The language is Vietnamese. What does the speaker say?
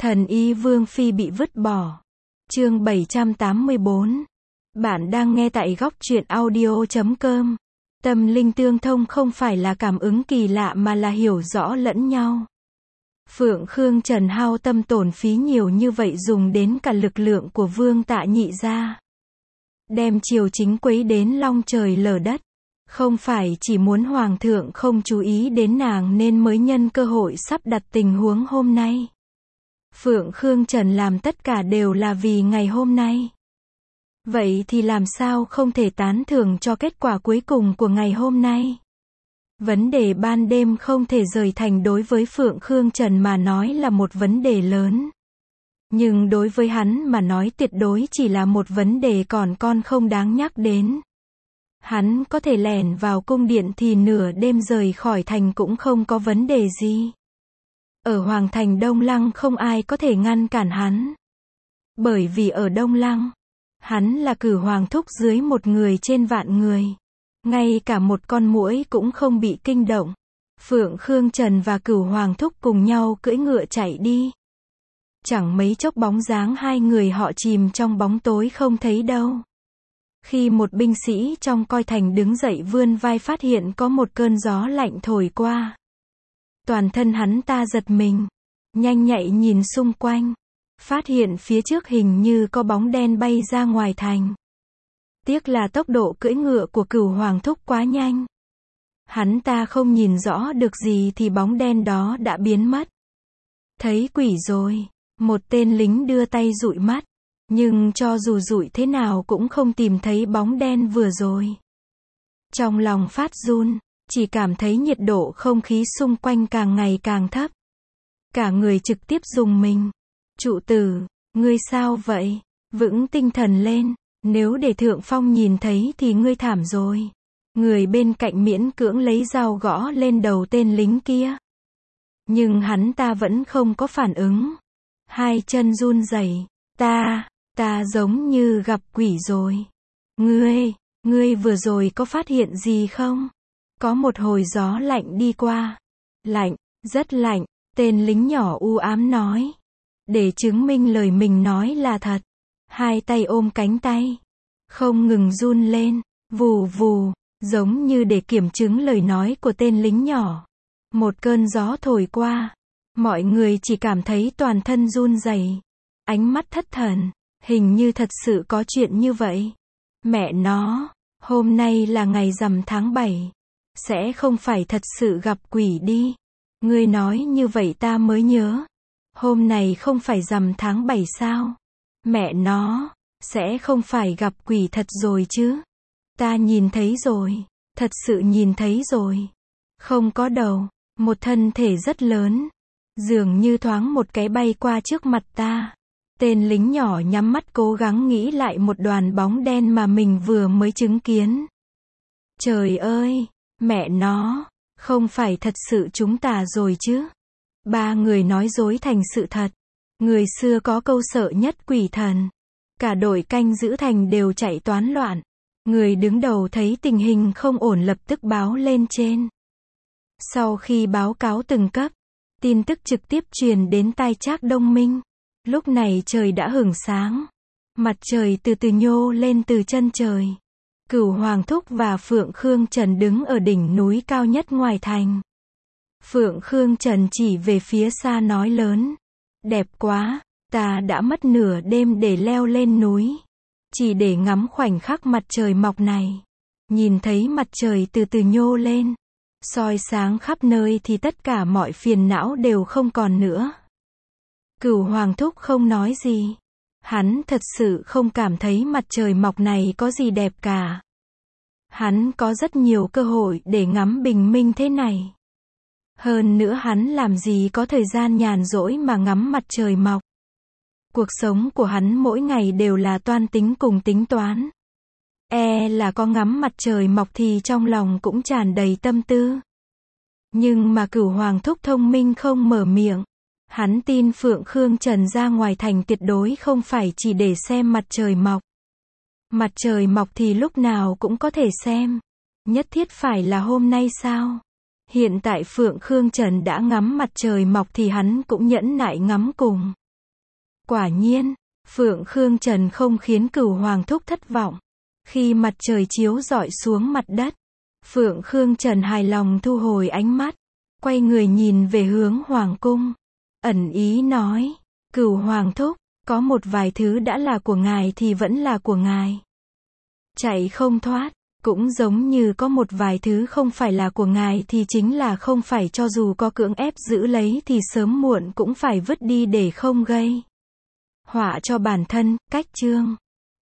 Thần y Vương Phi bị vứt bỏ. Chương 784. Bạn đang nghe tại góc truyện audio.com. Tâm linh tương thông không phải là cảm ứng kỳ lạ mà là hiểu rõ lẫn nhau. Phượng Khương Trần hao tâm tổn phí nhiều như vậy dùng đến cả lực lượng của Vương Tạ Nhị ra. Đem triều chính quấy đến long trời lở đất. Không phải chỉ muốn Hoàng thượng không chú ý đến nàng nên mới nhân cơ hội sắp đặt tình huống hôm nay. Phượng Khương Trần làm tất cả đều là vì ngày hôm nay. Vậy thì làm sao không thể tán thưởng cho kết quả cuối cùng của ngày hôm nay? Vấn đề ban đêm không thể rời thành đối với Phượng Khương Trần mà nói là một vấn đề lớn. Nhưng đối với hắn mà nói tuyệt đối chỉ là một vấn đề con không đáng nhắc đến. Hắn có thể lẻn vào cung điện thì nửa đêm rời khỏi thành cũng không có vấn đề gì. Ở Hoàng thành Đông Lăng không ai có thể ngăn cản hắn. Bởi vì ở Đông Lăng, hắn là cửu hoàng thúc dưới một người trên vạn người. Ngay cả một con muỗi cũng không bị kinh động. Phượng Khương Trần và cửu hoàng thúc cùng nhau cưỡi ngựa chạy đi. Chẳng mấy chốc bóng dáng hai người họ chìm trong bóng tối không thấy đâu. Khi một binh sĩ trong coi thành đứng dậy vươn vai phát hiện có một cơn gió lạnh thổi qua. Toàn thân hắn ta giật mình, nhanh nhạy nhìn xung quanh, phát hiện phía trước hình như có bóng đen bay ra ngoài thành. Tiếc là tốc độ cưỡi ngựa của cửu hoàng thúc quá nhanh. Hắn ta không nhìn rõ được gì thì bóng đen đó đã biến mất. Thấy quỷ rồi, một tên lính đưa tay dụi mắt, nhưng cho dù dụi thế nào cũng không tìm thấy bóng đen vừa rồi. Trong lòng phát run, chỉ cảm thấy nhiệt độ không khí xung quanh càng ngày càng thấp. Cả người trực tiếp rùng mình. Trụ tử, ngươi sao vậy? Vững tinh thần lên, nếu để Thượng Phong nhìn thấy thì ngươi thảm rồi. Người bên cạnh miễn cưỡng lấy dao gõ lên đầu tên lính kia. Nhưng hắn ta vẫn không có phản ứng. Hai chân run rẩy. Ta giống như gặp quỷ rồi. Ngươi vừa rồi có phát hiện gì không? Có một hồi gió lạnh đi qua. Lạnh, rất lạnh, tên lính nhỏ u ám nói. Để chứng minh lời mình nói là thật. Hai tay ôm cánh tay. Không ngừng run lên, vù vù, giống như để kiểm chứng lời nói của tên lính nhỏ. Một cơn gió thổi qua. Mọi người chỉ cảm thấy toàn thân run rẩy. Ánh mắt thất thần. Hình như thật sự có chuyện như vậy. Mẹ nó, hôm nay là ngày rằm tháng 7. Sẽ không phải thật sự gặp quỷ đi. Ngươi nói như vậy ta mới nhớ. Hôm nay không phải rằm tháng 7 sao? Mẹ nó, sẽ không phải gặp quỷ thật rồi chứ? Ta nhìn thấy rồi, thật sự nhìn thấy rồi. Không có đầu, một thân thể rất lớn. Dường như thoáng một cái bay qua trước mặt ta. Tên lính nhỏ nhắm mắt cố gắng nghĩ lại một đoàn bóng đen mà mình vừa mới chứng kiến. Trời ơi, mẹ nó, không phải thật sự chúng ta rồi chứ? Ba người nói dối thành sự thật. Người xưa có câu sợ nhất quỷ thần. Cả đội canh giữ thành đều chạy toán loạn. Người đứng đầu thấy tình hình không ổn lập tức báo lên trên. Sau khi báo cáo từng cấp, tin tức trực tiếp truyền đến tai Trác Đông Minh. Lúc này trời đã hửng sáng. Mặt trời từ từ nhô lên từ chân trời. Cửu Hoàng Thúc và Phượng Khương Trần đứng ở đỉnh núi cao nhất ngoài thành. Phượng Khương Trần chỉ về phía xa nói lớn. Đẹp quá, ta đã mất nửa đêm để leo lên núi. Chỉ để ngắm khoảnh khắc mặt trời mọc này. Nhìn thấy mặt trời từ từ nhô lên. Soi sáng khắp nơi thì tất cả mọi phiền não đều không còn nữa. Cửu Hoàng Thúc không nói gì. Hắn thật sự không cảm thấy mặt trời mọc này có gì đẹp cả. Hắn có rất nhiều cơ hội để ngắm bình minh thế này. Hơn nữa hắn làm gì có thời gian nhàn rỗi mà ngắm mặt trời mọc. Cuộc sống của hắn mỗi ngày đều là toan tính cùng tính toán. Là có ngắm mặt trời mọc thì trong lòng cũng tràn đầy tâm tư. Nhưng mà Cửu Hoàng Thúc thông minh không mở miệng. Hắn tin Phượng Khương Trần ra ngoài thành tuyệt đối không phải chỉ để xem mặt trời mọc. Mặt trời mọc thì lúc nào cũng có thể xem. Nhất thiết phải là hôm nay sao? Hiện tại Phượng Khương Trần đã ngắm mặt trời mọc thì hắn cũng nhẫn nại ngắm cùng. Quả nhiên, Phượng Khương Trần không khiến Cửu Hoàng thúc thất vọng. Khi mặt trời chiếu rọi xuống mặt đất, Phượng Khương Trần hài lòng thu hồi ánh mắt, quay người nhìn về hướng Hoàng cung, ẩn ý nói, Cửu Hoàng thúc, có một vài thứ đã là của ngài thì vẫn là của ngài. Chạy không thoát, cũng giống như có một vài thứ không phải là của ngài thì chính là không phải, cho dù có cưỡng ép giữ lấy thì sớm muộn cũng phải vứt đi để không gây họa cho bản thân. Cách chương